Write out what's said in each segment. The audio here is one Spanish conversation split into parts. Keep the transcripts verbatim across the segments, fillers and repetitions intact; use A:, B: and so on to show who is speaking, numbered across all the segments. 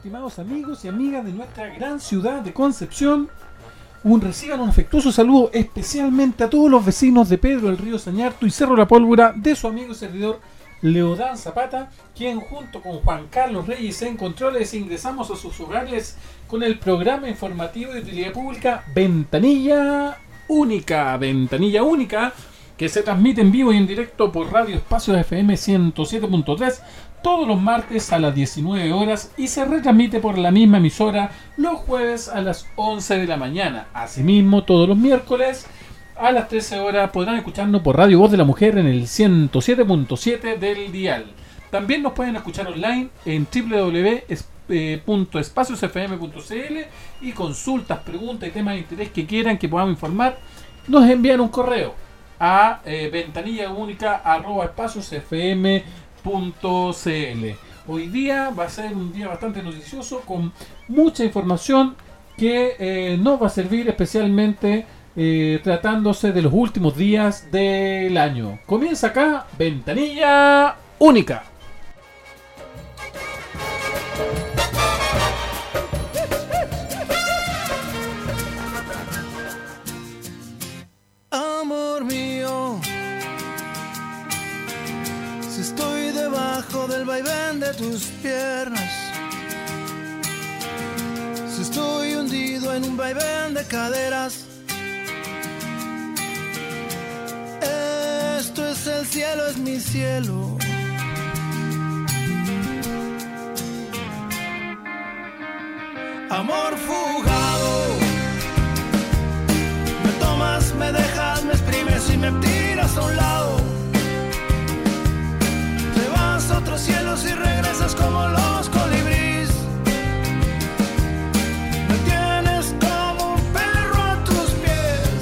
A: estimados amigos y amigas de nuestra gran ciudad de Concepción. Un reciban un afectuoso saludo especialmente a todos los vecinos de Pedro del Río Sañarto y Cerro La Pólvora de su amigo y servidor Leodán Zapata, quien junto con Juan Carlos Reyes en controles ingresamos a sus hogares con el programa informativo de utilidad pública Ventanilla Única. Ventanilla Única que se transmite en vivo y en directo por Radio Espacios F M ciento siete punto tres todos los martes a las diecinueve horas y se retransmite por la misma emisora los jueves a las once de la mañana. Asimismo, todos los miércoles a las trece horas podrán escucharnos por Radio Voz de la Mujer en el ciento siete punto siete del dial. También nos pueden escuchar online en doble u doble u doble u punto espacios f m punto c l y consultas, preguntas y temas de interés que quieran que podamos informar, nos envían un correo a eh, ventanillaunica arroba espacios f m punto c l. Hoy día va a ser un día bastante noticioso con mucha información que eh, nos va a servir especialmente eh, tratándose de los últimos días del año. Comienza acá Ventanilla Única.
B: Amor mío, si estoy debajo del vaivén de tus piernas, si estoy hundido en un vaivén de caderas, esto es el cielo, es mi cielo. Amor fugado, me tomas, me dejas, me exprimes y me tiras a un lado. Te vas a otros cielos y regresas como los colibríes. Me tienes como un perro a tus pies.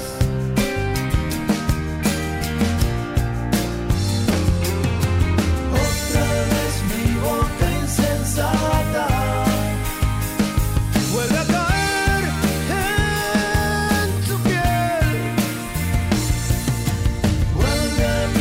B: Otra vez mi boca insensata vuelve a caer en tu piel. Vuelve a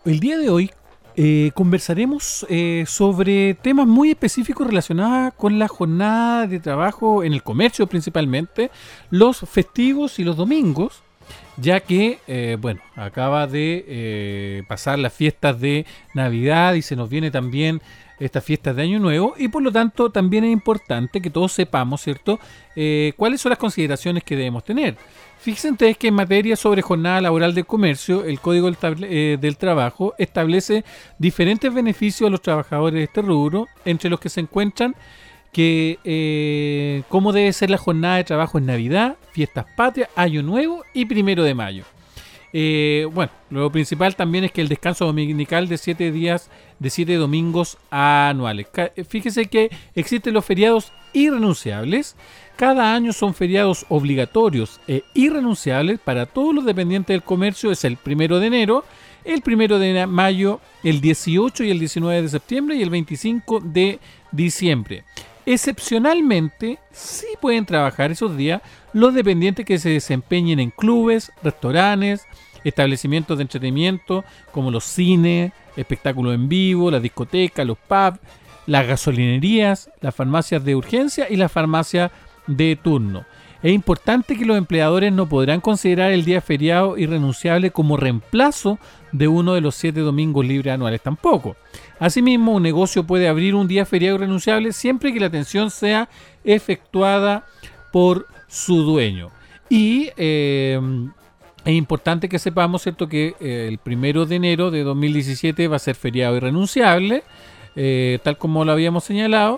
A: El día de hoy eh, conversaremos eh, sobre temas muy específicos relacionados con la jornada de trabajo en el comercio principalmente, los festivos y los domingos, ya que, eh, bueno, acaba de eh, pasar las fiestas de Navidad y se nos viene también estas fiestas de Año Nuevo, y por lo tanto también es importante que todos sepamos, ¿cierto?, eh, cuáles son las consideraciones que debemos tener. Fíjense ustedes que en materia sobre jornada laboral del comercio, el Código del, table- eh, del Trabajo establece diferentes beneficios a los trabajadores de este rubro, entre los que se encuentran que eh, cómo debe ser la jornada de trabajo en Navidad, Fiestas Patrias, Año Nuevo y Primero de Mayo. Eh, bueno, lo principal también es que el descanso dominical de siete días, de siete domingos anuales. Ca- Fíjese que existen los feriados irrenunciables. Cada año son feriados obligatorios e irrenunciables para todos los dependientes del comercio. Es el primero de enero, el primero de mayo, el dieciocho y el diecinueve de septiembre y el veinticinco de diciembre. Excepcionalmente, sí pueden trabajar esos días los dependientes que se desempeñen en clubes, restaurantes, establecimientos de entretenimiento como los cines, espectáculos en vivo, las discotecas, los pubs, las gasolinerías, las farmacias de urgencia y las farmacias de turno. Es importante que los empleadores no podrán considerar el día feriado irrenunciable como reemplazo de uno de los siete domingos libres anuales tampoco. Asimismo, un negocio puede abrir un día feriado irrenunciable siempre que la atención sea efectuada por su dueño. Y eh, es importante que sepamos, ¿cierto?, que eh, el primero de enero de dos mil diecisiete va a ser feriado irrenunciable, eh, tal como lo habíamos señalado.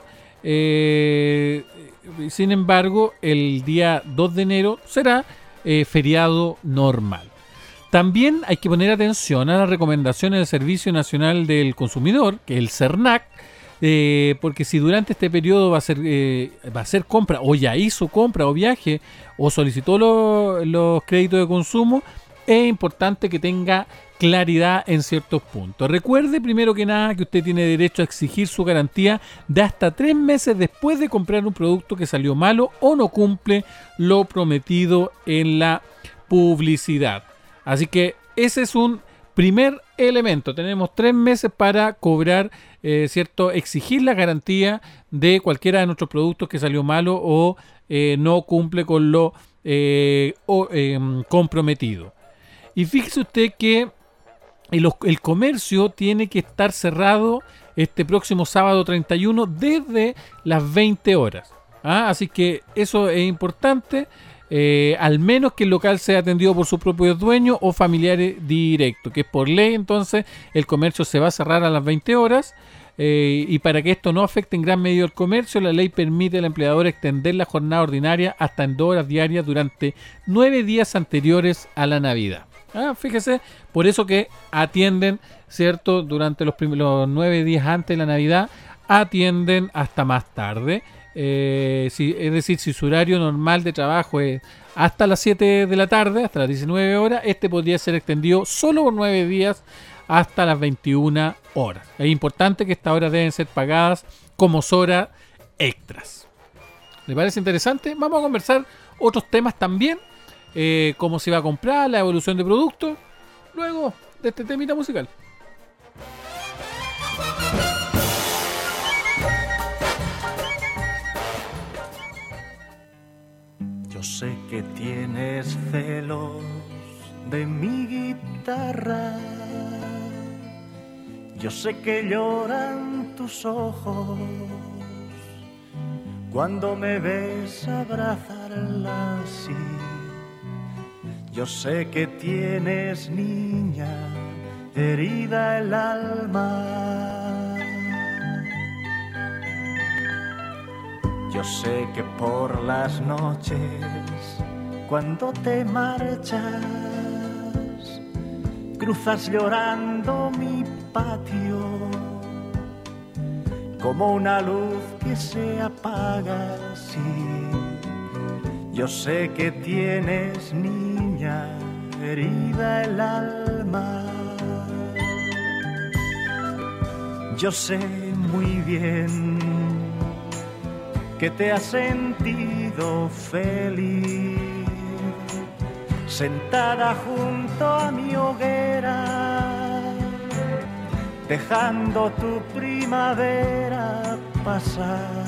A: Eh, sin embargo, el día dos de enero será eh, feriado normal. También hay que poner atención a las recomendaciones del Servicio Nacional del Consumidor, que es el CERNAC, eh, porque si durante este periodo va a ser eh, va a hacer compra, o ya hizo compra o viaje, o solicitó lo, los créditos de consumo, es importante que tenga claridad en ciertos puntos. Recuerde primero que nada que usted tiene derecho a exigir su garantía de hasta tres meses después de comprar un producto que salió malo o no cumple lo prometido en la publicidad. Así que ese es un primer elemento. Tenemos tres meses para cobrar, eh, cierto, exigir la garantía de cualquiera de nuestros productos que salió malo o eh, no cumple con lo eh, o, eh, comprometido. Y fíjese usted que el, el comercio tiene que estar cerrado este próximo sábado treinta y uno desde las veinte horas. ¿Ah? Así que eso es importante. Eh, al menos que el local sea atendido por sus propios dueños o familiares directos, que es por ley. Entonces el comercio se va a cerrar a las veinte horas, eh, y para que esto no afecte en gran medida el comercio, la ley permite al empleador extender la jornada ordinaria hasta en dos horas diarias durante nueve días anteriores a la Navidad. Ah, fíjese, por eso que atienden, ¿cierto?, durante los, prim- los nueve días antes de la Navidad, atienden hasta más tarde. Eh, si, es decir, si su horario normal de trabajo es hasta las siete de la tarde, hasta las diecinueve horas, este podría ser extendido solo por nueve días hasta las veintiuna horas. Es importante que estas horas deben ser pagadas como horas extras. ¿Le parece interesante? Vamos a conversar otros temas también, eh, cómo se va a comprar, la evolución de productos, luego de este temita musical.
B: Yo sé que tienes celos de mi guitarra. Yo sé que lloran tus ojos cuando me ves abrazarla así. Yo sé que tienes, niña, herida el alma. Yo sé que por las noches, cuando te marchas, cruzas llorando mi patio como una luz que se apaga así. Yo sé que tienes, niña, herida el alma. Yo sé muy bien que te has sentido feliz sentada junto a mi hoguera, dejando tu primavera pasar.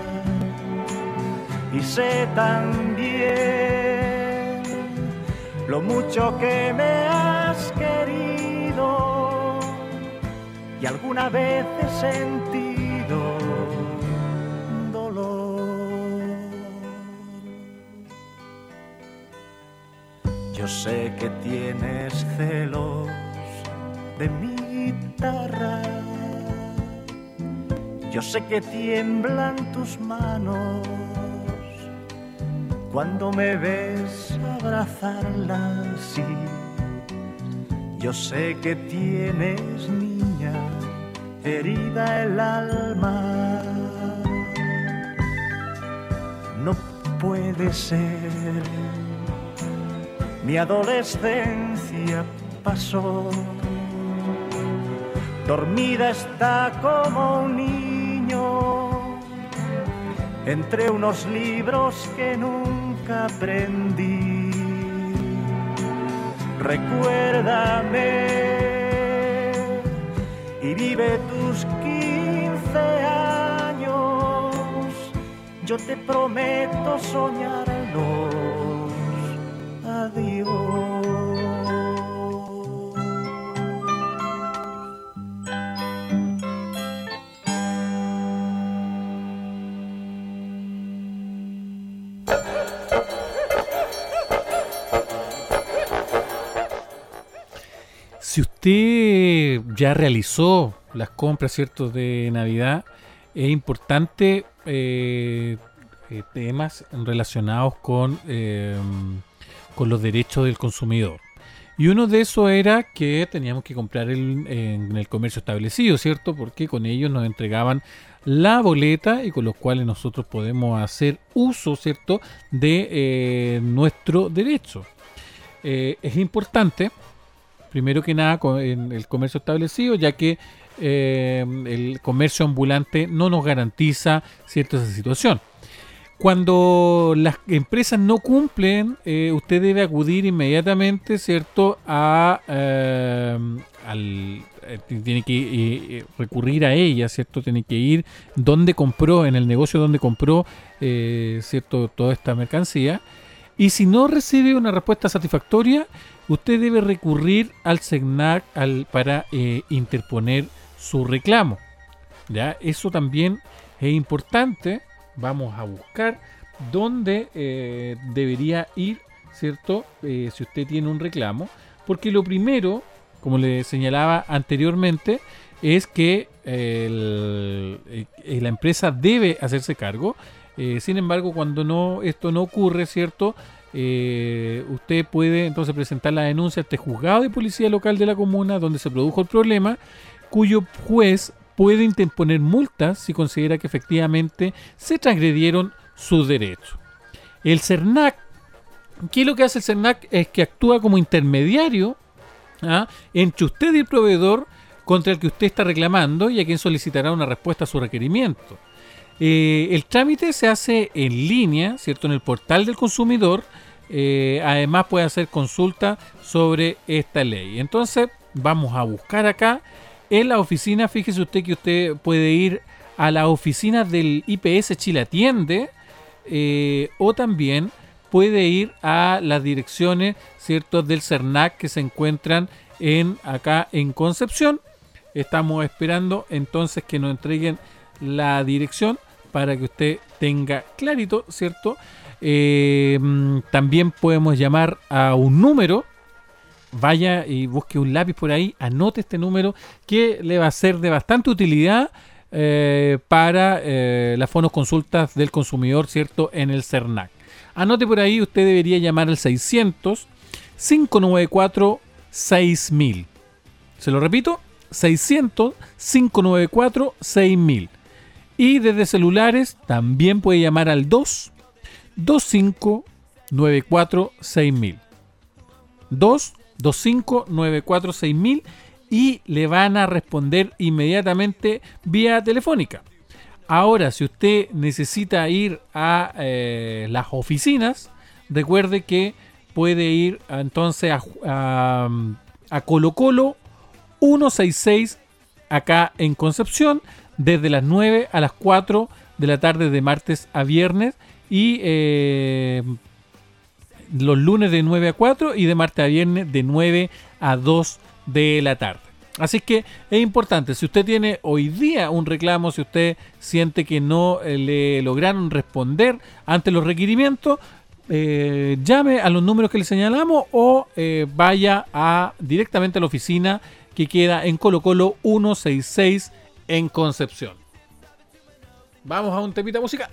B: Y sé también lo mucho que me has querido y alguna vez he sentido dolor. Yo sé que tienes celos de mi guitarra, yo sé que tiemblan tus manos cuando me ves abrazarla, sí. Yo sé que tienes, niña, herida el alma. No puede ser, mi adolescencia pasó, dormida está como un niño entre unos libros que nunca aprendí. Recuérdame y vive tus quince años. Yo te prometo soñarlos. Adiós.
A: Si usted ya realizó las compras, ¿cierto?, de Navidad, es importante eh, eh, temas relacionados con, eh, con los derechos del consumidor. Y uno de esos era que teníamos que comprar el, en el comercio establecido, ¿cierto? Porque con ellos nos entregaban la boleta y con los cuales nosotros podemos hacer uso, ¿cierto?, de eh, nuestro derecho. Eh, es importante, primero que nada, en el comercio establecido, ya que eh, el comercio ambulante no nos garantiza cierta esa situación. Cuando las empresas no cumplen, eh, usted debe acudir inmediatamente, ¿cierto?, a eh, al eh, tiene que eh, recurrir a ella, ¿cierto? Tiene que ir donde compró, en el negocio donde compró, eh, ¿cierto?, toda esta mercancía. Y si no recibe una respuesta satisfactoria, usted debe recurrir al SECNAC al, para eh, interponer su reclamo. ¿Ya? Eso también es importante. Vamos a buscar dónde eh, debería ir, ¿cierto? Eh, si usted tiene un reclamo. Porque lo primero, como le señalaba anteriormente, es que eh, el, eh, la empresa debe hacerse cargo. Eh, sin embargo, cuando no esto no ocurre, ¿cierto?, eh, usted puede entonces presentar la denuncia ante el juzgado de policía local de la comuna donde se produjo el problema, cuyo juez puede interponer multas si considera que efectivamente se transgredieron sus derechos. El SECNAC, ¿qué es lo que hace el SECNAC? Es que actúa como intermediario, ¿ah?, entre usted y el proveedor contra el que usted está reclamando y a quien solicitará una respuesta a su requerimiento. Eh, el trámite se hace en línea, ¿cierto?, en el portal del consumidor. Eh, además puede hacer consulta sobre esta ley. Entonces vamos a buscar acá en la oficina. Fíjese usted que usted puede ir a la oficina del I P S Chile Atiende, eh, o también puede ir a las direcciones, ¿cierto?, del SECNAC que se encuentran en acá en Concepción. Estamos esperando entonces que nos entreguen la dirección para que usted tenga clarito, ¿cierto? Eh, también podemos llamar a un número. Vaya y busque un lápiz por ahí, anote este número que le va a ser de bastante utilidad eh, para eh, las fonoconsultas del consumidor, ¿cierto?, en el SECNAC. Anote por ahí, usted debería llamar al seiscientos, cinco nueve cuatro, seis mil. Se lo repito, seiscientos, cinco nueve cuatro, seis mil. Y desde celulares también puede llamar al dos dos cinco nueve cuatro seis mil. dos dos cinco nueve cuatro seis mil y le van a responder inmediatamente vía telefónica. Ahora, si usted necesita ir a eh, las oficinas, recuerde que puede ir entonces a, a, a Colo Colo ciento sesenta y seis acá en Concepción, desde las nueve a las cuatro de la tarde de martes a viernes y eh, los lunes de nueve a cuatro y de martes a viernes de nueve a dos de la tarde. Así que es importante, si usted tiene hoy día un reclamo, si usted siente que no eh, le lograron responder ante los requerimientos, eh, llame a los números que le señalamos o eh, vaya a directamente a la oficina que queda en Colo Colo ciento sesenta y seis en Concepción. Vamos a un temita musical.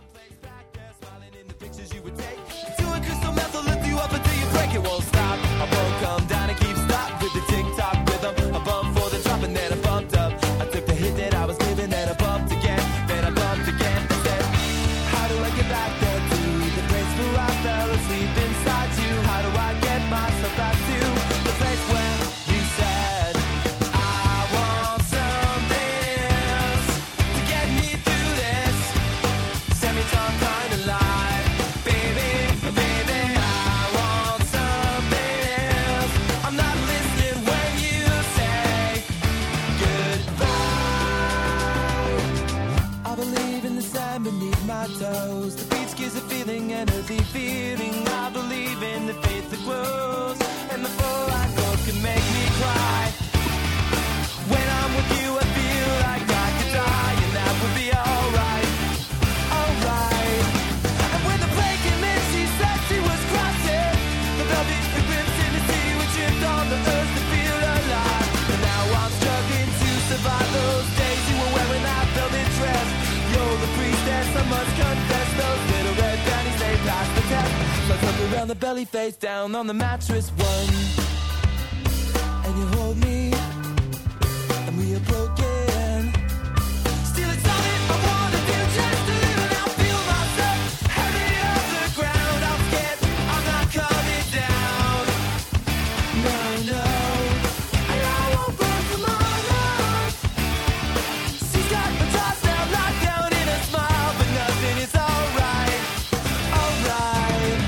B: Around the belly, face down on the mattress, one. And you hold me, and we are broken. Still it's all that I wanna do, just to live and I'll feel myself heavy off the ground. I'm scared, I'm not coming down. No, no, and I won't run from my love. She's got my thoughts now locked down in a smile, but nothing is alright, alright.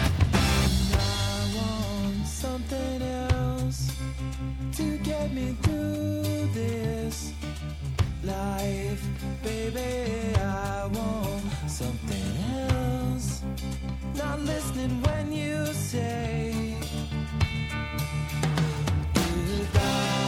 B: Something else to get me through this life, baby. I want something else. Not listening when you say goodbye.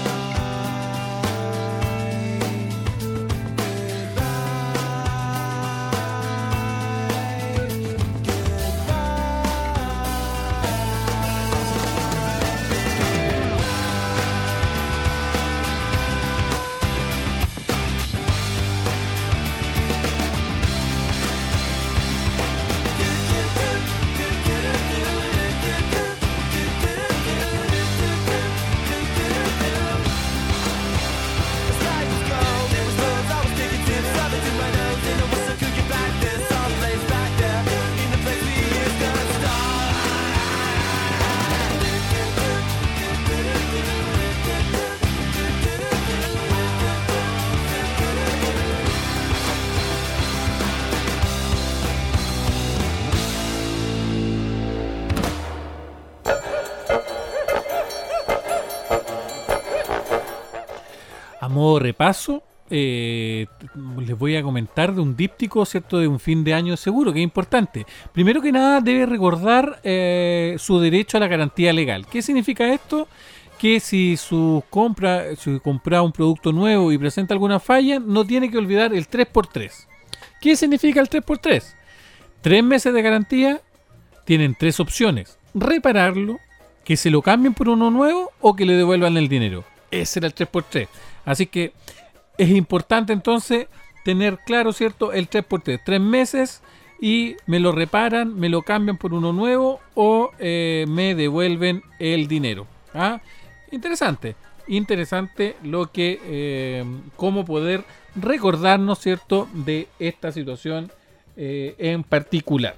A: A modo repaso, eh, les voy a comentar de un díptico, ¿cierto?, de un fin de año seguro, que es importante. Primero que nada, debe recordar eh, su derecho a la garantía legal. ¿Qué significa esto? Que si su compra, si compra un producto nuevo y presenta alguna falla, no tiene que olvidar el tres por tres. ¿Qué significa el tres por tres? Tres meses de garantía, tienen tres opciones: repararlo, que se lo cambien por uno nuevo o que le devuelvan el dinero. Ese era el tres por tres. Así que es importante entonces tener claro, ¿cierto?, el tres por tres. Tres meses y me lo reparan, me lo cambian por uno nuevo o eh, me devuelven el dinero. ¿Ah? Interesante, interesante lo que, eh, cómo poder recordarnos, ¿cierto?, de esta situación eh, en particular.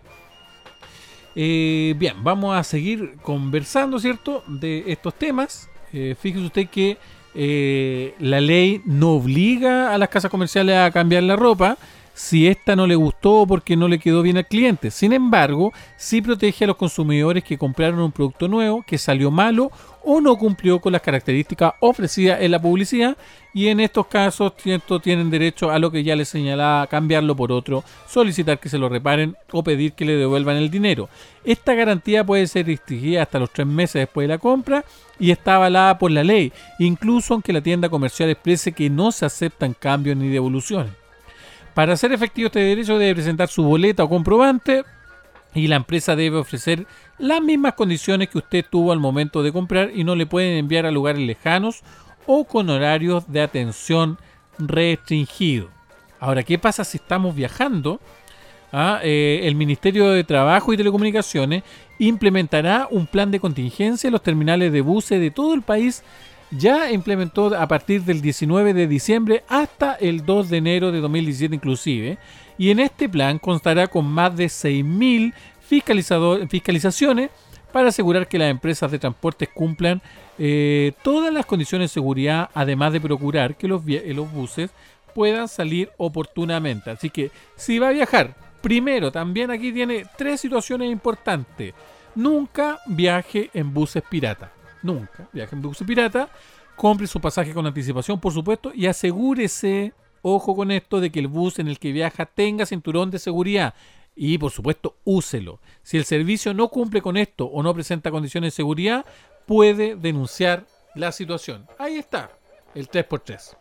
A: Eh, bien, vamos a seguir conversando, ¿cierto?, de estos temas. Eh, fíjese usted que eh, la ley no obliga a las casas comerciales a cambiar la ropa. si esta no le gustó o porque no le quedó bien al cliente. Sin embargo, sí protege a los consumidores que compraron un producto nuevo que salió malo o no cumplió con las características ofrecidas en la publicidad, y en estos casos ¿cierto? Tienen derecho a lo que ya les señalaba, cambiarlo por otro, solicitar que se lo reparen o pedir que le devuelvan el dinero. Esta garantía puede ser restringida hasta los tres meses después de la compra y está avalada por la ley, incluso aunque la tienda comercial exprese que no se aceptan cambios ni devoluciones. Para hacer efectivo este derecho debe presentar su boleta o comprobante, y la empresa debe ofrecer las mismas condiciones que usted tuvo al momento de comprar y no le pueden enviar a lugares lejanos o con horarios de atención restringidos. Ahora, ¿qué pasa si estamos viajando? Ah, eh, el Ministerio de Trabajo y Telecomunicaciones implementará un plan de contingencia en los terminales de buses de todo el país. Ya implementó a partir del diecinueve de diciembre hasta el dos de enero de dos mil diecisiete inclusive, y en este plan constará con más de seis mil fiscalizaciones para asegurar que las empresas de transportes cumplan eh, todas las condiciones de seguridad, además de procurar que los, los buses puedan salir oportunamente. Así que si va a viajar, primero también aquí tiene tres situaciones importantes. Nunca viaje en buses pirata. Nunca viaje en buses pirata. Compre su pasaje con anticipación, por supuesto, y asegúrese, ojo con esto, de que el bus en el que viaja tenga cinturón de seguridad. Y por supuesto, úselo. Si el servicio no cumple con esto o no presenta condiciones de seguridad, puede denunciar la situación. Ahí está, el tres por tres.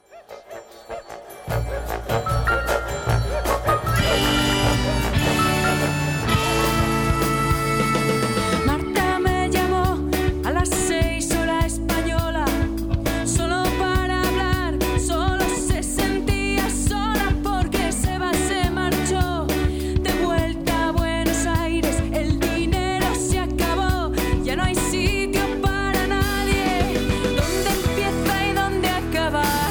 C: Marta me llamó a las seis hora española, solo para hablar, solo se sentía sola porque Seba se marchó de vuelta a Buenos Aires, el dinero se acabó, ya no hay sitio para nadie, ¿dónde empieza y dónde acaba?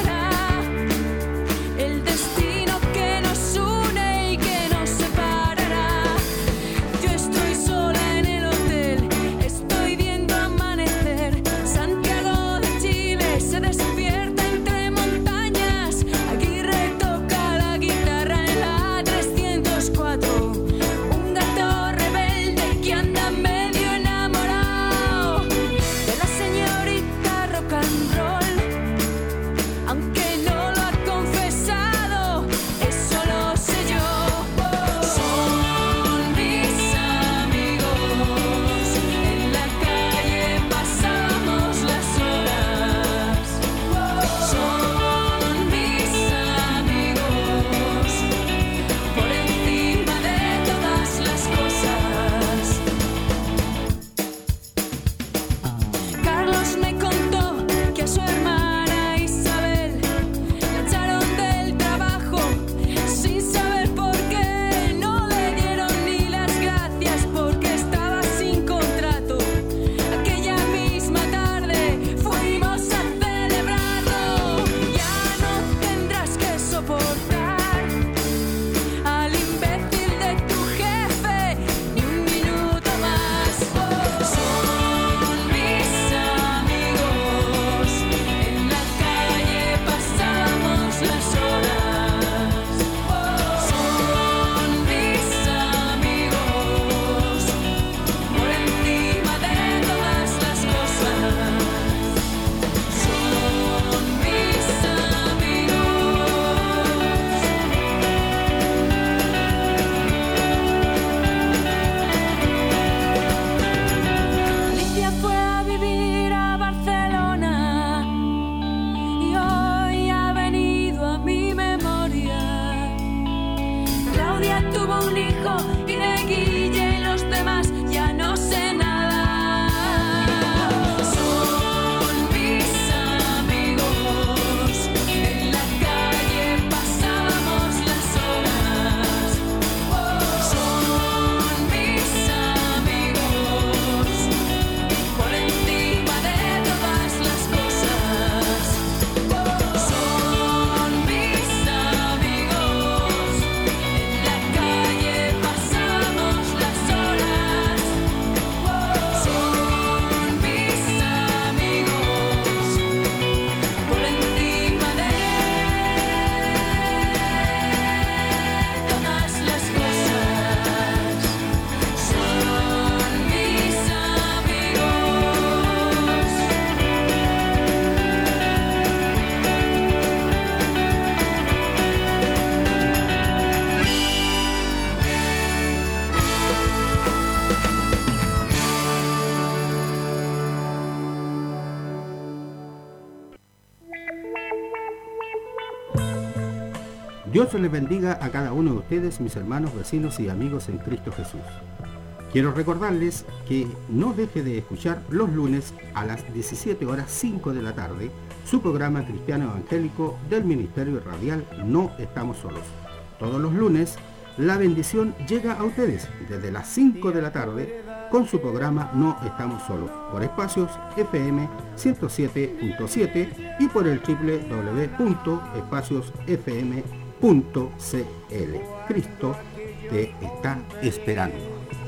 D: Dios les bendiga a cada uno de ustedes, mis hermanos, vecinos y amigos en Cristo Jesús. Quiero recordarles que no deje de escuchar los lunes a las diecisiete horas cinco de la tarde su programa cristiano evangélico del Ministerio Radial No Estamos Solos. Todos los lunes la bendición llega a ustedes desde las cinco de la tarde con su programa No Estamos Solos por Espacios F M ciento siete punto siete y por el doble u doble u doble u punto espacios f m punto c l. Cristo te está esperando.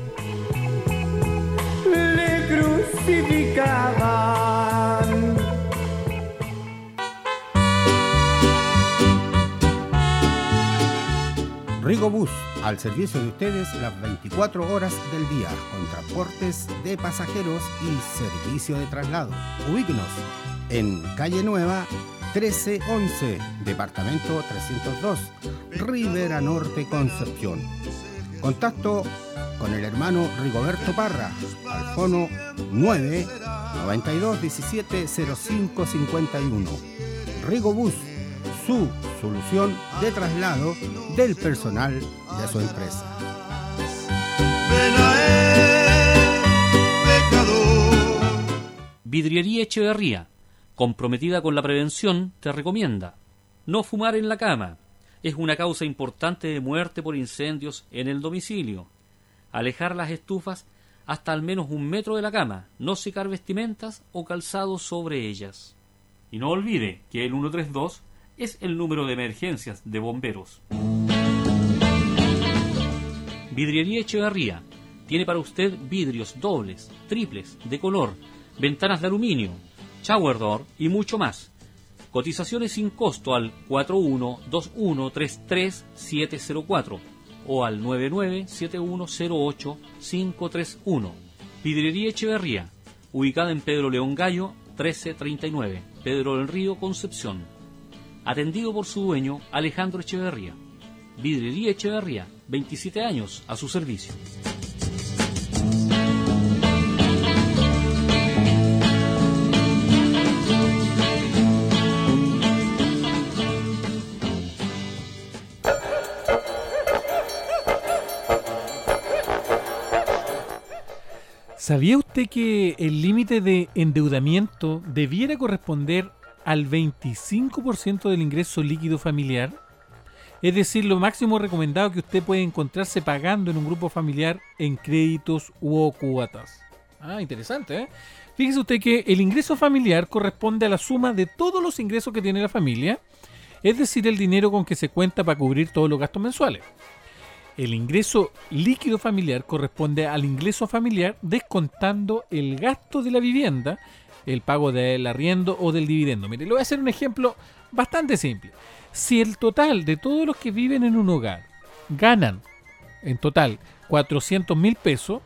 E: Le crucificaban.
D: Rigobús, al servicio de ustedes las veinticuatro horas del día, con transportes de pasajeros y servicio de traslado. Ubíquenos en Calle Nueva trece once, Departamento trescientos dos, Rivera Norte, Concepción. Contacto con el hermano Rigoberto Parra al fono nueve noventa y dos diecisiete cero cinco cincuenta y uno. Rigobús, su solución de traslado del personal de su empresa.
F: Vidriería Echeverría, comprometida con la prevención, te recomienda no fumar en la cama. Es una causa importante de muerte por incendios en el domicilio. Alejar las estufas hasta al menos un metro de la cama, no secar vestimentas o calzados sobre ellas. Y no olvide que el ciento treinta y dos es el número de emergencias de bomberos. Vidriería Echeverría tiene para usted vidrios dobles, triples, de color, ventanas de aluminio, shower door y mucho más. Cotizaciones sin costo al cuatro uno dos uno tres tres siete cero cuatro o al nueve nueve siete uno cero ocho cinco tres uno. Vidriería Echeverría, ubicada en Pedro León Gallo trece treinta y nueve, Pedro del Río, Concepción. Atendido por su dueño Alejandro Echeverría. Vidriería Echeverría, veintisiete años a su servicio.
A: ¿Sabía usted que el límite de endeudamiento debiera corresponder al veinticinco por ciento del ingreso líquido familiar? Es decir, lo máximo recomendado que usted puede encontrarse pagando en un grupo familiar en créditos u cuotas. Ah, interesante, ¿eh? Fíjese usted que el ingreso familiar corresponde a la suma de todos los ingresos que tiene la familia, es decir, el dinero con que se cuenta para cubrir todos los gastos mensuales. El ingreso líquido familiar corresponde al ingreso familiar descontando el gasto de la vivienda, el pago del arriendo o del dividendo. Mire, le voy a hacer un ejemplo bastante simple. Si el total de todos los que viven en un hogar ganan en total cuatrocientos mil pesos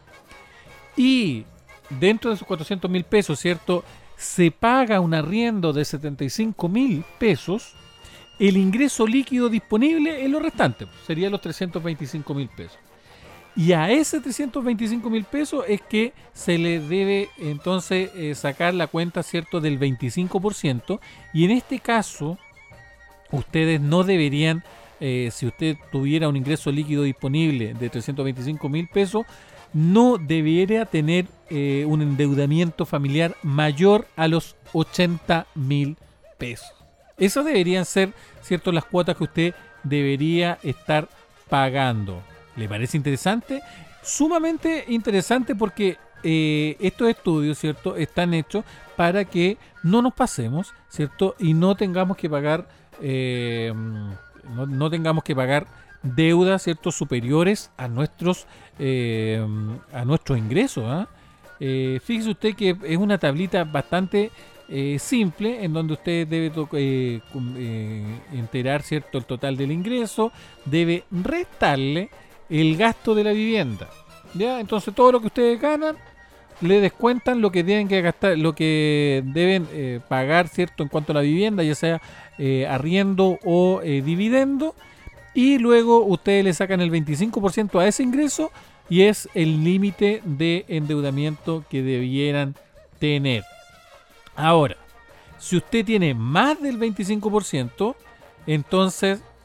A: y dentro de esos cuatrocientos mil pesos, ¿cierto?, se paga un arriendo de setenta y cinco mil pesos, el ingreso líquido disponible es lo restante, sería los trescientos veinticinco mil pesos. Y a ese trescientos veinticinco mil pesos es que se le debe entonces eh, sacar la cuenta, ¿cierto?, del veinticinco por ciento. Y en este caso, ustedes no deberían, eh, si usted tuviera un ingreso líquido disponible de trescientos veinticinco mil pesos, no debería tener eh, un endeudamiento familiar mayor a los ochenta mil pesos. Esas deberían ser, ¿cierto?, las cuotas que usted debería estar pagando. ¿Le parece interesante? Sumamente interesante porque eh, estos estudios, ¿cierto?, están hechos para que no nos pasemos, ¿cierto?, y no tengamos que pagar eh, no, no tengamos que pagar deudas, ¿cierto?, superiores a nuestros eh, a nuestros ingresos, ¿eh? Eh, fíjese usted que es una tablita bastante Eh, simple, en donde usted debe eh, eh, enterar, ¿cierto?, el total del ingreso, debe restarle el gasto de la vivienda, ¿ya? Entonces todo lo que ustedes ganan le descuentan lo que deben que gastar, lo que deben eh, pagar, ¿cierto?, en cuanto a la vivienda, ya sea eh, arriendo o eh, dividendo, y luego ustedes le sacan el veinticinco por ciento a ese ingreso y es el límite de endeudamiento que debieran tener. Ahora, si usted tiene más del veinticinco por ciento, entonces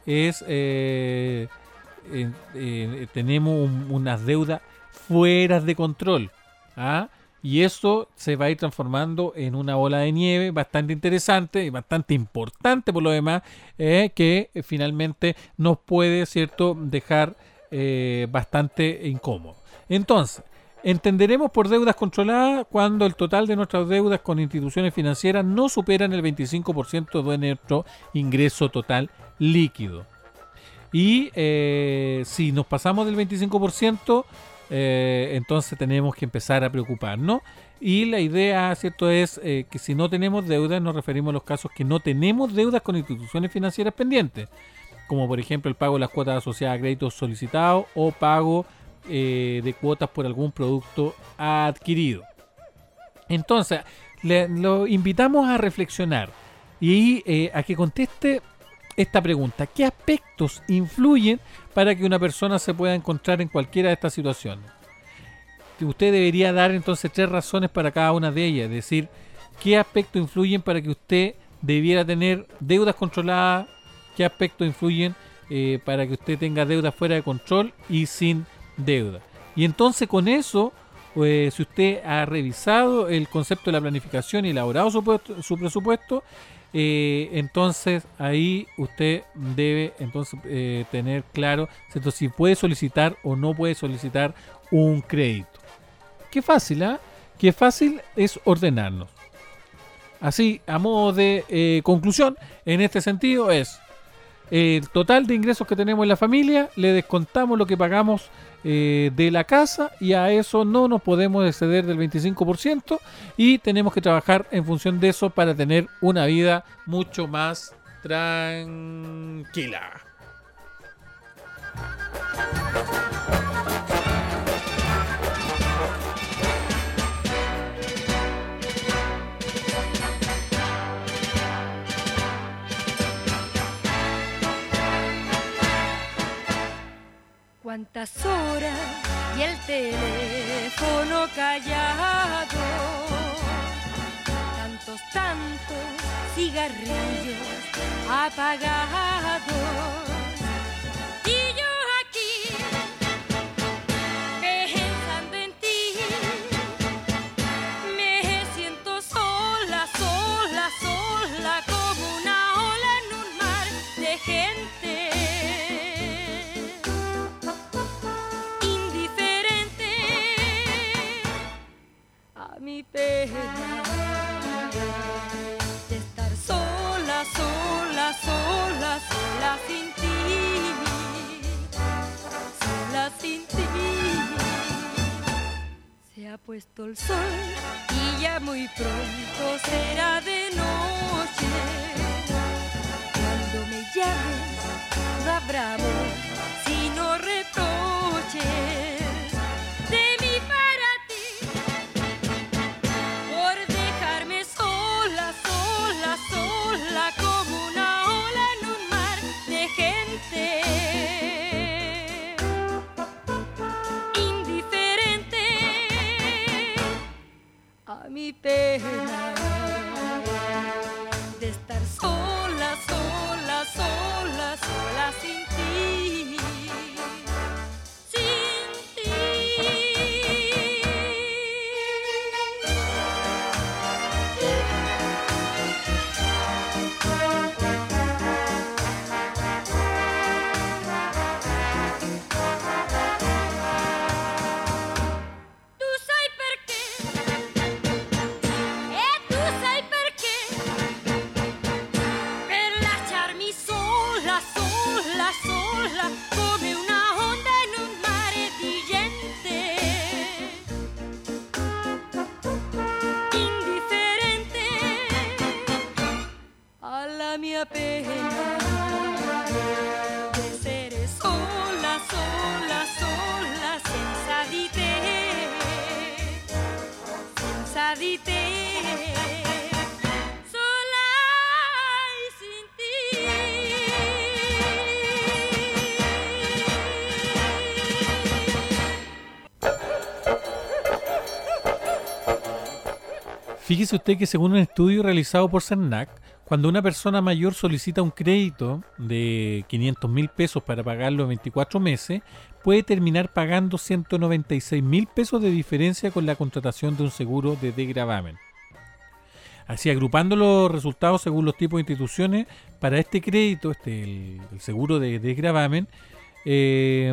A: es eh, eh, eh, tenemos un- unas deudas fuera de control, ¿ah? Y eso se va a ir transformando en una bola de nieve bastante interesante y bastante importante por lo demás, eh, que eh, finalmente nos puede, ¿cierto?, dejar eh, bastante incómodo. Entonces, entenderemos por deudas controladas cuando el total de nuestras deudas con instituciones financieras no superan el veinticinco por ciento de nuestro ingreso total líquido. Y eh, si nos pasamos del veinticinco por ciento, eh, entonces tenemos que empezar a preocuparnos. Y la idea, ¿cierto?, es eh, que si no tenemos deudas, nos referimos a los casos que no tenemos deudas con instituciones financieras pendientes, como por ejemplo el pago de las cuotas asociadas a créditos solicitados o pago eh, de cuotas por algún producto adquirido. Entonces, le, lo invitamos a reflexionar y eh, a que conteste esta pregunta: ¿qué aspectos influyen para que una persona se pueda encontrar en cualquiera de estas situaciones? Usted debería dar entonces tres razones para cada una de ellas, es decir, qué aspectos influyen para que usted debiera tener deudas controladas, qué aspectos influyen eh, para que usted tenga deudas fuera de control y sin deuda. Y entonces con eso, pues, si usted ha revisado el concepto de la planificación y elaborado su, puesto- su presupuesto, eh, entonces ahí usted debe entonces eh, tener claro, ¿cierto?, si puede solicitar o no puede solicitar un crédito. Qué fácil, ¿ah? Qué fácil es ordenarnos. Así, a modo de eh, conclusión, en este sentido es el total de ingresos que tenemos en la familia, le descontamos lo que pagamos eh, de la casa y a eso no nos podemos exceder del veinticinco por ciento y tenemos que trabajar en función de eso para tener una vida mucho más tranquila.
C: Cuántas horas y el teléfono callado, tantos, tantos cigarrillos apagados. Y yo aquí pensando en ti, me siento sola, sola, sola, como una ola en un mar de gente. Mi pena de estar sola, sola, sola, sola sin ti, sola sin ti. Se ha puesto el sol y ya muy pronto será de noche. Cuando me llames no habrá amor, sino reproches de mi para ti. Sola, sola, como una ola en un mar de gente. Indiferente a mi pena de estar sola, sola, sola, sola sin ti. Sin ti. Sola, come una onda in un mare di gente. Indifferente alla mia pena di essere sola, sola, sola, senza di te, senza di te.
A: Fíjese usted que según un estudio realizado por CERNAC, Cuando una persona mayor solicita un crédito de quinientos mil pesos para pagarlo en veinticuatro meses, puede terminar pagando ciento noventa y seis mil pesos de diferencia con la contratación de un seguro de desgravamen. Así, agrupando los resultados según los tipos de instituciones, para este crédito, este el, el seguro de desgravamen, eh,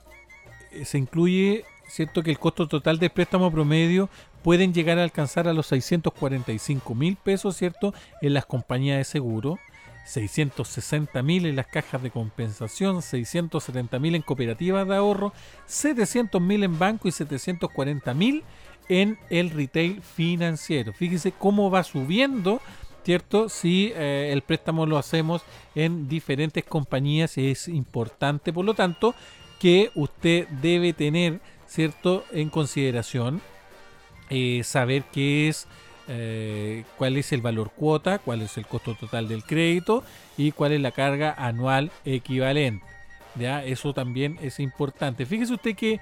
A: se incluye, cierto, que el costo total del préstamo promedio pueden llegar a alcanzar a los seiscientos cuarenta y cinco mil pesos, cierto, en las compañías de seguro, seiscientos sesenta mil en las cajas de compensación, seiscientos setenta mil en cooperativas de ahorro, setecientos mil en banco y setecientos cuarenta mil en el retail financiero. Fíjese cómo va subiendo, ¿cierto? Si eh, el préstamo lo hacemos en diferentes compañías, es importante, por lo tanto, que usted debe tener, ¿cierto?, en consideración eh, saber qué es, eh, cuál es el valor cuota, cuál es el costo total del crédito y cuál es la carga anual equivalente. ¿Ya? Eso también es importante. Fíjese usted que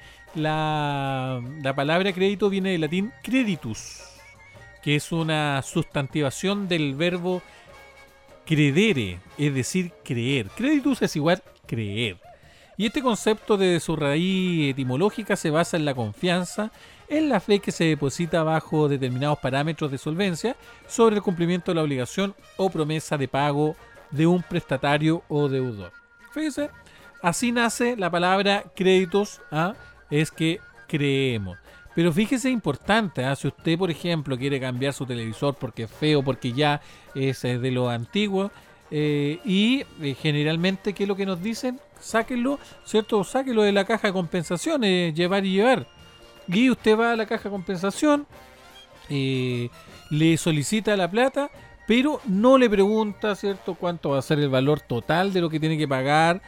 A: la, la palabra crédito viene del latín creditus, que es una sustantivación del verbo credere, es decir, creer. Creditus es igual creer. Y este concepto de su raíz etimológica se basa en la confianza, en la fe que se deposita bajo determinados parámetros de solvencia sobre el cumplimiento de la obligación o promesa de pago de un prestatario o deudor. Fíjese, así nace la palabra créditos, ¿ah? Es que creemos. Pero fíjese, importante, ¿ah? Si usted, por ejemplo, quiere cambiar su televisor porque es feo, porque ya es de lo antiguo, eh, y eh, generalmente, ¿qué es lo que nos dicen? Sáquenlo, ¿cierto? Sáquenlo de la caja de compensación, eh, llevar y llevar. Y usted va a la caja de compensación, eh, le solicita la plata, pero no le pregunta, ¿cierto?, cuánto va a ser el valor total de lo que tiene que pagar,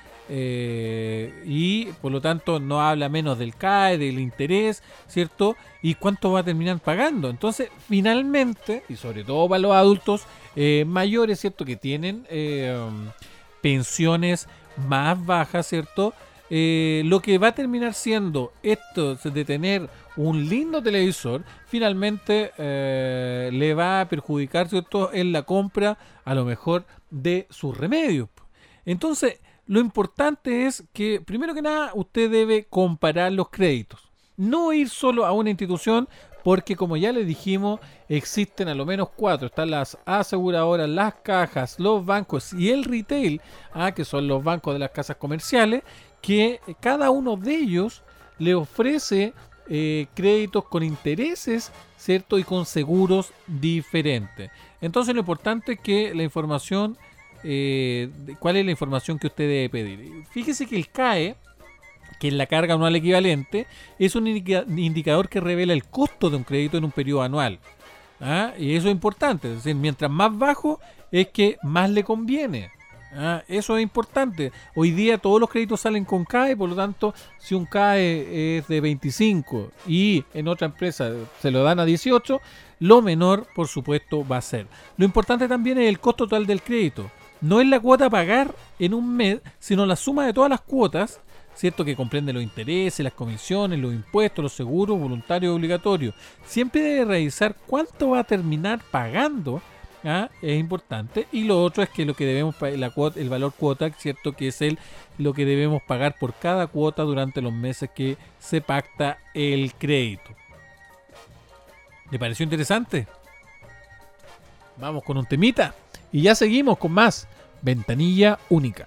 A: eh, y por lo tanto no habla menos del C A E, del interés, ¿cierto?, y cuánto va a terminar pagando. Entonces, finalmente, y sobre todo para los adultos eh, mayores, ¿cierto?, que tienen eh, pensiones más bajas, ¿cierto?, Eh, lo que va a terminar siendo esto de tener un lindo televisor, finalmente eh, le va a perjudicar, ¿cierto?, en la compra a lo mejor de sus remedios. Entonces, lo importante es que, primero que nada, usted debe comparar los créditos. No ir solo a una institución, porque como ya le dijimos, existen a lo menos cuatro. Están las aseguradoras, las cajas, los bancos y el retail, ah, que son los bancos de las casas comerciales, que cada uno de ellos le ofrece eh, créditos con intereses, ¿cierto?, y con seguros diferentes. Entonces, lo importante es que la información, eh, ¿cuál es la información que usted debe pedir? Fíjese que el C A E, que es la carga anual equivalente, es un indica- indicador que revela el costo de un crédito en un periodo anual. ¿Ah? Y eso es importante, es decir, mientras más bajo es que más le conviene. Ah, eso es importante. Hoy día todos los créditos salen con C A E, por lo tanto, si un C A E es de veinticinco y en otra empresa se lo dan a dieciocho, lo menor, por supuesto, va a ser. Lo importante también es el costo total del crédito. No es la cuota a pagar en un mes, sino la suma de todas las cuotas, ¿cierto?, que comprende los intereses, las comisiones, los impuestos, los seguros, voluntarios y obligatorios. Siempre debe revisar cuánto va a terminar pagando. ¿Ah? Es importante. Y lo otro es que lo que debemos la cuota, el valor cuota, ¿cierto?, que es el lo que debemos pagar por cada cuota durante los meses que se pacta el crédito. ¿Le pareció interesante? Vamos con un temita y ya seguimos con más Ventanilla Única.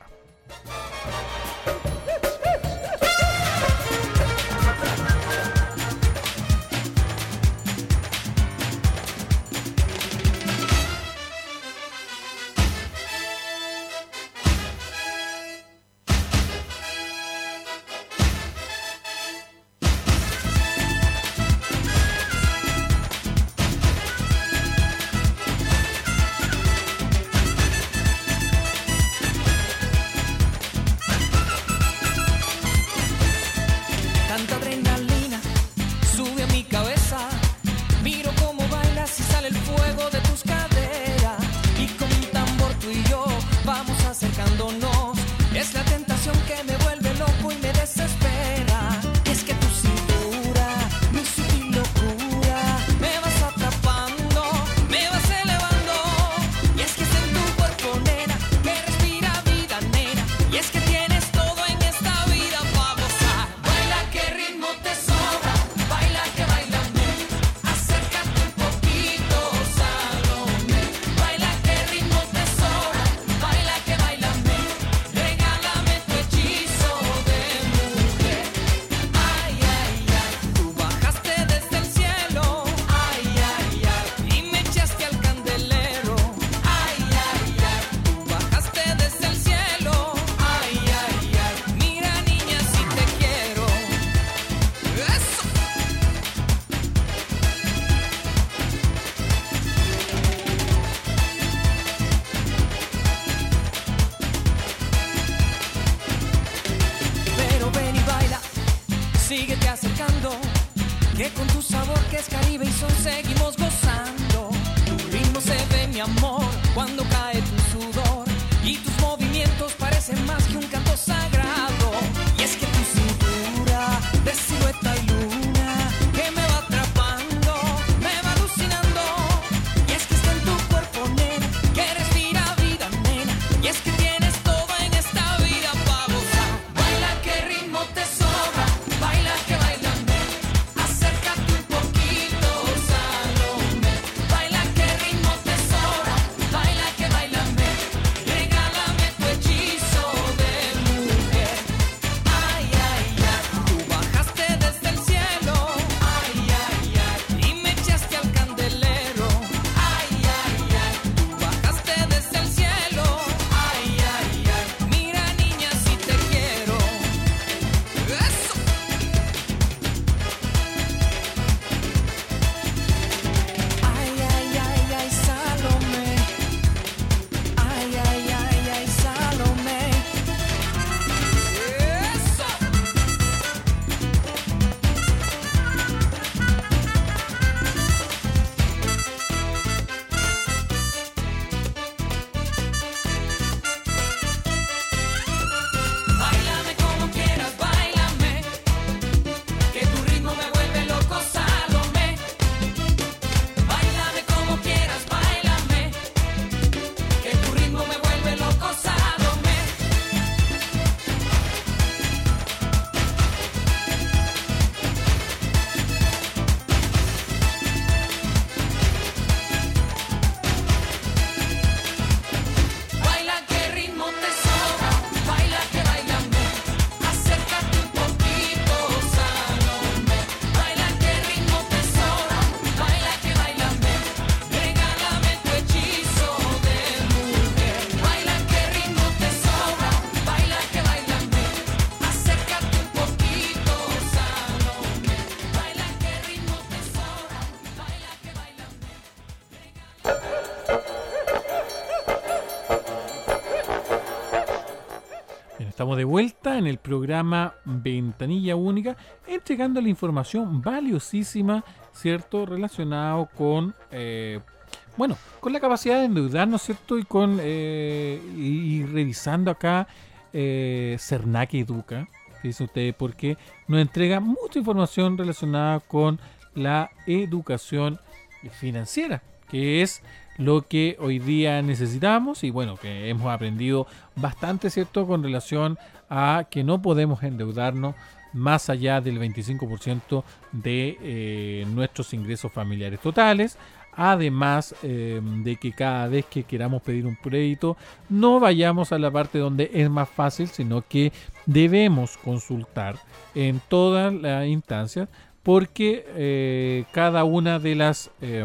B: que con tu sabor que es Caribe y son seguimos gozando. Tu ritmo se ve, mi amor, cuando cae tu sudor y tus movimientos parecen más que un canto sagrado. Y es que tu cintura de silueta y luna que me va atrapando, me va alucinando. Y es que está en tu cuerpo, nena, que respira vida, nena. Y es que tienes todo en esta vida para gozar. Baila que ritmo te sobra, baila que bailame. Acércate un poquito, Salomé. Baila que ritmo te sobra, baila que bailame. Regálame tu hechizo de mujer. Ay, ay, ay, tú bajaste desde el cielo. Ay, ay, ay, y me echaste al candelero. Ay, ay, ay, tú bajaste desde el cielo. Ay, ay, ay, mira niña si te quiero. Eso. Ay, ay, ay, ay, Salomé. Ay, ay, ay, ay, Salomé. Eso. Báilame como quieras, báilame, que tu ritmo me vuelve loco, Salomé. Báilame como quieras, báilame, que tu ritmo me vuelve loco, Salomé. Baila que ritmo te sobra, baila que bailame. Acércate un poquito, Salomé. Baila que ritmo te sobra, baila que bailame. Regálame tu hechizo de mujer. Baila que ritmo te sobra, baila que bailame. Acércate un poquito, Salomé. Baila que ritmo te sobra, baila que bailame.
A: Bien, estamos de vuelta en el programa Ventanilla Única, entregando la información valiosísima, ¿cierto? Relacionado con, eh, bueno, con la capacidad de endeudarnos, ¿cierto? Y con, eh, y, y revisando acá eh, Cernac Educa, fíjense ustedes, porque nos entrega mucha información relacionada con la educación financiera, que es lo que hoy día necesitamos y bueno, que hemos aprendido bastante, ¿cierto?, con relación a que no podemos endeudarnos más allá del veinticinco por ciento de eh, nuestros ingresos familiares totales. Además eh, de que cada vez que queramos pedir un crédito no vayamos a la parte donde es más fácil, sino que debemos consultar en todas las instancias, porque eh, cada una de las eh,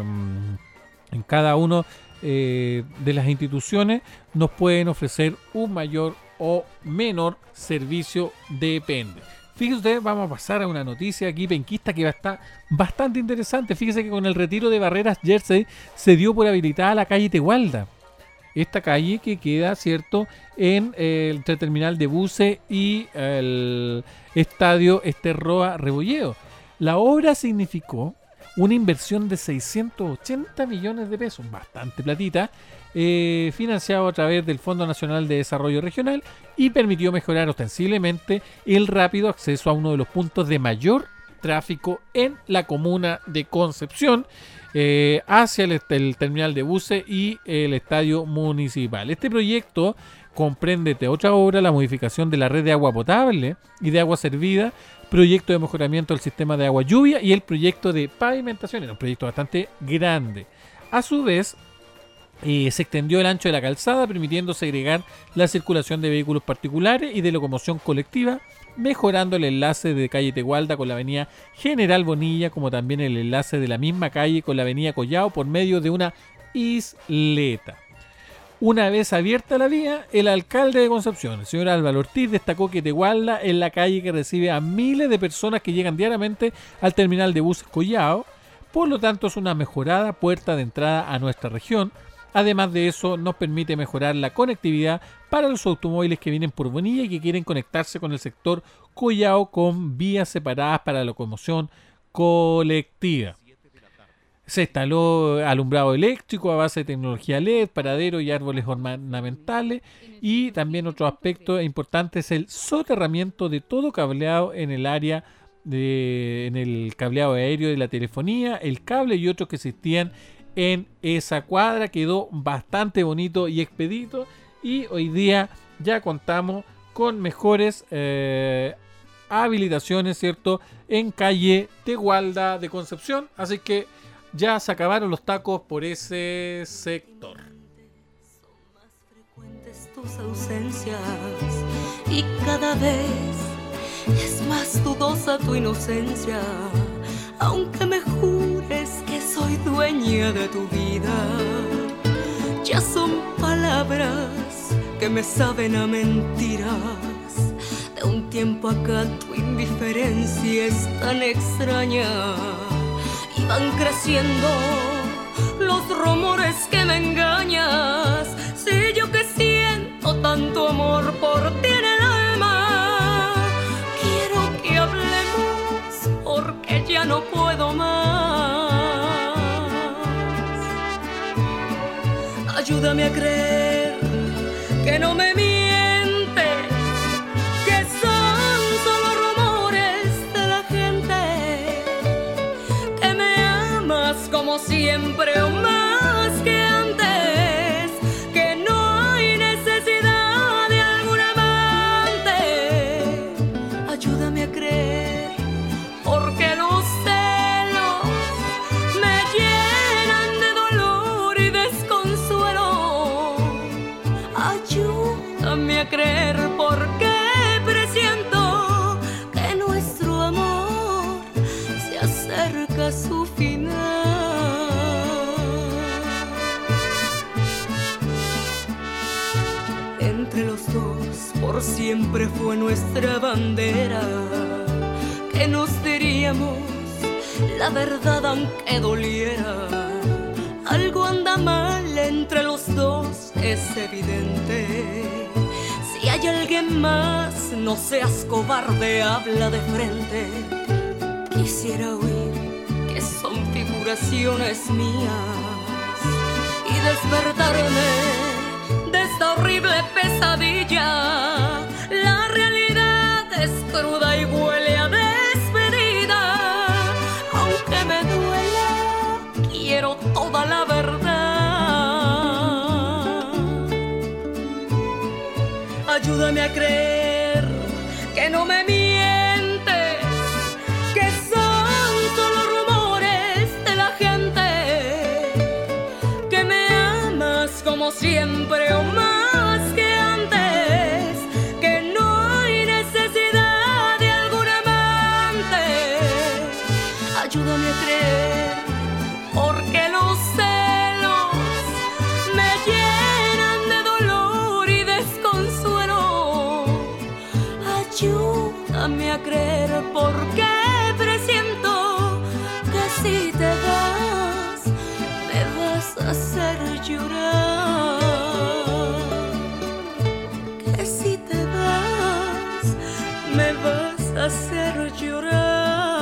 A: en cada una eh, de las instituciones nos pueden ofrecer un mayor o menor servicio, depende. Fíjese usted, vamos a pasar a una noticia aquí penquista que va a estar bastante interesante. Fíjese que con el retiro de barreras Jersey se dio por habilitada la calle Tegualda. Esta calle que queda, ¿cierto?, en eh, el terminal de buses y el estadio Esterroa Rebolleo. La obra significó una inversión de seiscientos ochenta millones de pesos, bastante platita, eh, financiado a través del Fondo Nacional de Desarrollo Regional, y permitió mejorar ostensiblemente el rápido acceso a uno de los puntos de mayor tráfico en la comuna de Concepción, eh, hacia el, el terminal de buses y el estadio municipal. Este proyecto comprende, de otra obra, la modificación de la red de agua potable y de agua servida, proyecto de mejoramiento del sistema de agua lluvia y el proyecto de pavimentación. Era un proyecto bastante grande. A su vez, eh, se extendió el ancho de la calzada, permitiendo segregar la circulación de vehículos particulares y de locomoción colectiva, mejorando el enlace de calle Tegualda con la avenida General Bonilla, como también el enlace de la misma calle con la avenida Collao por medio de una isleta. Una vez abierta la vía, el alcalde de Concepción, el señor Álvaro Ortiz, destacó que Tegualda es la calle que recibe a miles de personas que llegan diariamente al terminal de buses Collao, por lo tanto es una mejorada puerta de entrada a nuestra región. Además de eso, nos permite mejorar la conectividad para los automóviles que vienen por Bonilla y que quieren conectarse con el sector Collao con vías separadas para la locomoción colectiva. Se instaló alumbrado eléctrico a base de tecnología L E D, paraderos y árboles ornamentales, y también otro aspecto importante es el soterramiento de todo cableado en el área de, en el cableado aéreo de la telefonía, el cable y otros que existían en esa cuadra. Quedó bastante bonito y expedito, y hoy día ya contamos con mejores eh, habilitaciones, ¿cierto?, en calle Tegualda de Concepción, así que ya se acabaron los tacos por ese sector.
C: Son más frecuentes tus ausencias y cada vez es más dudosa tu inocencia, aunque me jures que soy dueña de tu vida. Ya son palabras que me saben a mentiras. De un tiempo acá tu indiferencia es tan extraña. Y van creciendo los rumores que me engañas. Si yo que siento tanto amor por ti en el alma, quiero que hablemos porque ya no puedo más. Ayúdame a creer que no me mientes, que son solo rumores de la gente, que me amas como siempre o más que antes, que no hay necesidad de algún amante. Ayúdame a creer, porque los celos me llenan de dolor y desconsuelo. Ayúdame a creer, porque presiento que nuestro amor se acerca a su final. Entre los dos por siempre fue nuestra bandera, que nos diríamos la verdad aunque doliera. Algo anda mal entre los dos, es evidente. Si hay alguien más, no seas cobarde, habla de frente. Quisiera oír que son figuraciones mías y despertarme de esta horrible pesadilla. La realidad es cruda y huele a despedida. Aunque me duela, quiero toda la verdad. Ayúdame a creer que no me mientes, que son solo rumores de la gente, que me amas como siempre o más que antes, que no hay necesidad de algún amante. Ayúdame a creer, porque los celos me llenan de dolor y desconsuelo. Ayúdame a creer, porque presiento que si te vas me vas a hacer llorar. Que si te vas me vas a hacer llorar.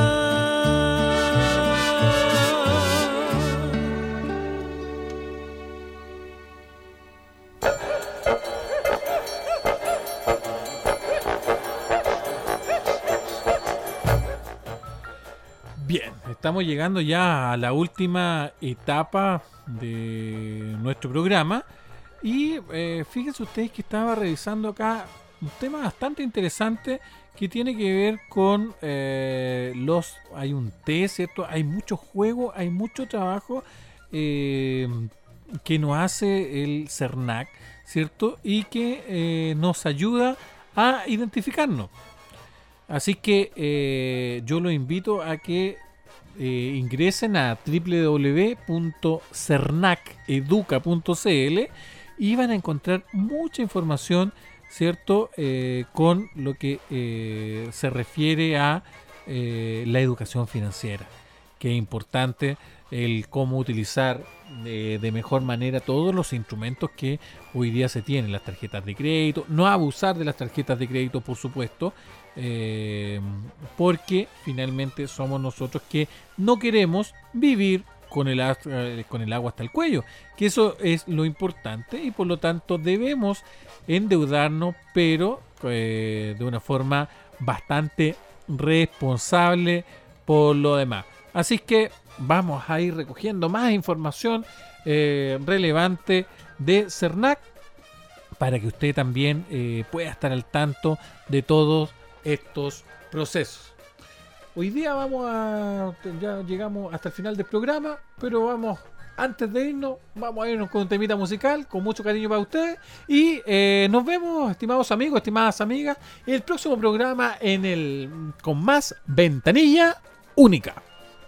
A: Bien, estamos llegando ya a la última etapa de nuestro programa y eh, fíjense ustedes que estaba revisando acá un tema bastante interesante que tiene que ver con eh, los... Hay un té, ¿cierto? Hay mucho juego, hay mucho trabajo eh, que nos hace el CERNAC, ¿cierto? Y que eh, nos ayuda a identificarnos. Así que eh, yo los invito a que eh, ingresen a doble u doble u doble u punto cernac educa punto c l y van a encontrar mucha información, ¿cierto? Eh, con lo que eh, se refiere a eh, la educación financiera, que es importante el cómo utilizar de, de mejor manera todos los instrumentos que hoy día se tienen, las tarjetas de crédito, no abusar de las tarjetas de crédito, por supuesto, eh, porque finalmente somos nosotros que no queremos vivir con el, eh, con el agua hasta el cuello, que eso es lo importante, y por lo tanto debemos endeudarnos, pero eh, de una forma bastante responsable por lo demás. Así que vamos a ir recogiendo más información eh, relevante de CERNAC para que usted también eh, pueda estar al tanto de todos estos procesos. Hoy día vamos a... ya llegamos hasta el final del programa, pero vamos, antes de irnos, vamos a irnos con un temita musical, con mucho cariño para ustedes, y eh, nos vemos, estimados amigos, estimadas amigas, en el próximo programa en el con más Ventanilla Única.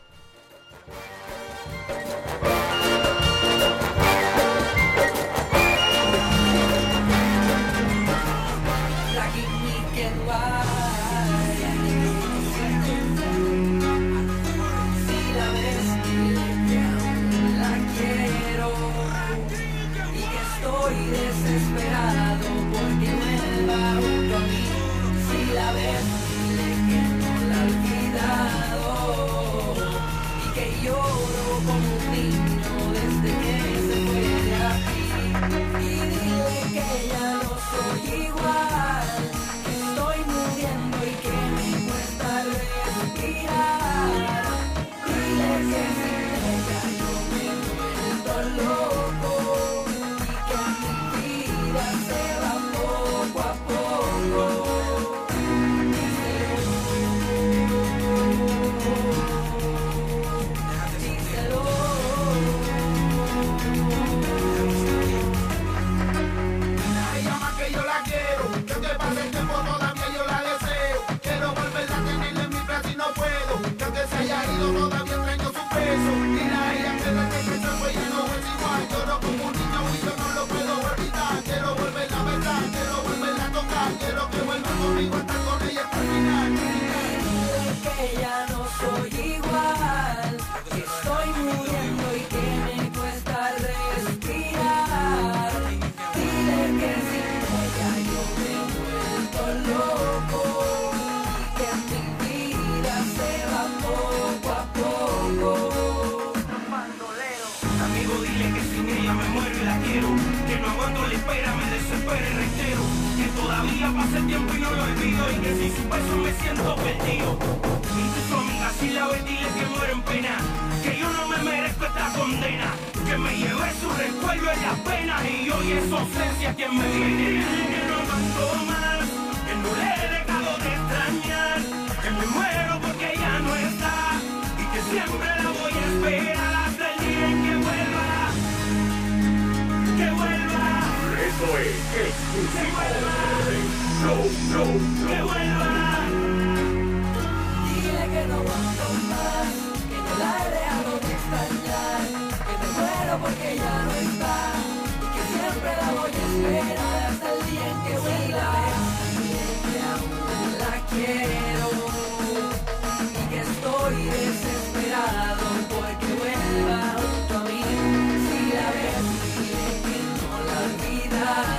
C: Desesperado porque vuelva junto a mí. Si la ves, dile que no la he olvidado y que lloro como un niño desde que se fue de aquí. Y dile que ya no soy igual, que estoy muriendo y que me cuesta respirar. Dile que sin ella yo me he vuelto loco. Se va poco a poco. Díselo.
E: Ella llama que yo la quiero, que aunque pase el tiempo todavía yo la deseo. Quiero volverla a tenerla en mi brazo y no puedo, que aunque se haya ido todavía extraño su peso. Dile a ella que desde que se fue ya no es igual. Lloro como un niño y yo no lo puedo olvidar. Quiero volverla a besar, quiero volverla a tocar, quiero que vuelva conmigo a estar con ella hasta el final.
C: Dile que ya no soy igual, que estoy muriendo y que me cuesta respirar. Dile que sin ella yo me he vuelto loco y que mi vida se va poco a poco.
E: Amigo, dile que sin ella me muero y la quiero, que no aguanto la espera, me desespero y reitero, que todavía pasa el tiempo y no lo olvido, y que sin su beso me siento perdido. Incluso amiga, si la ves, dile que muero en pena, que yo no me merezco esta condena, que me llevé su recuerdo en las penas y hoy es su ausencia quien me viene. Dile que no aguanto más, que no le he dejado de extrañar, que me muero porque ya no está y que siempre la voy a esperar hasta el día en que vuelva. Que vuelva. Eso es exclusivo de Show Show Show.
C: Que vuelva. Dile que no aguanto más, que no la he dejado de extrañar, que me muero porque ya no está y que siempre la voy a esperar hasta el día en que vuelva. Dile que aún la quiero y que estoy desesperado porque vuelva junto a mí. Si la ves, dile que no la olvidas.